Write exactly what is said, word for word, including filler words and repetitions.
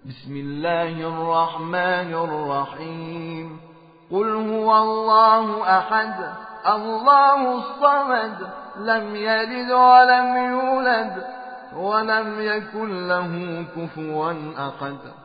بسم الله الرحمن الرحيم قل هو الله أحد الله الصمد لم يلد ولم يولد ولم يكن له كفوا أحد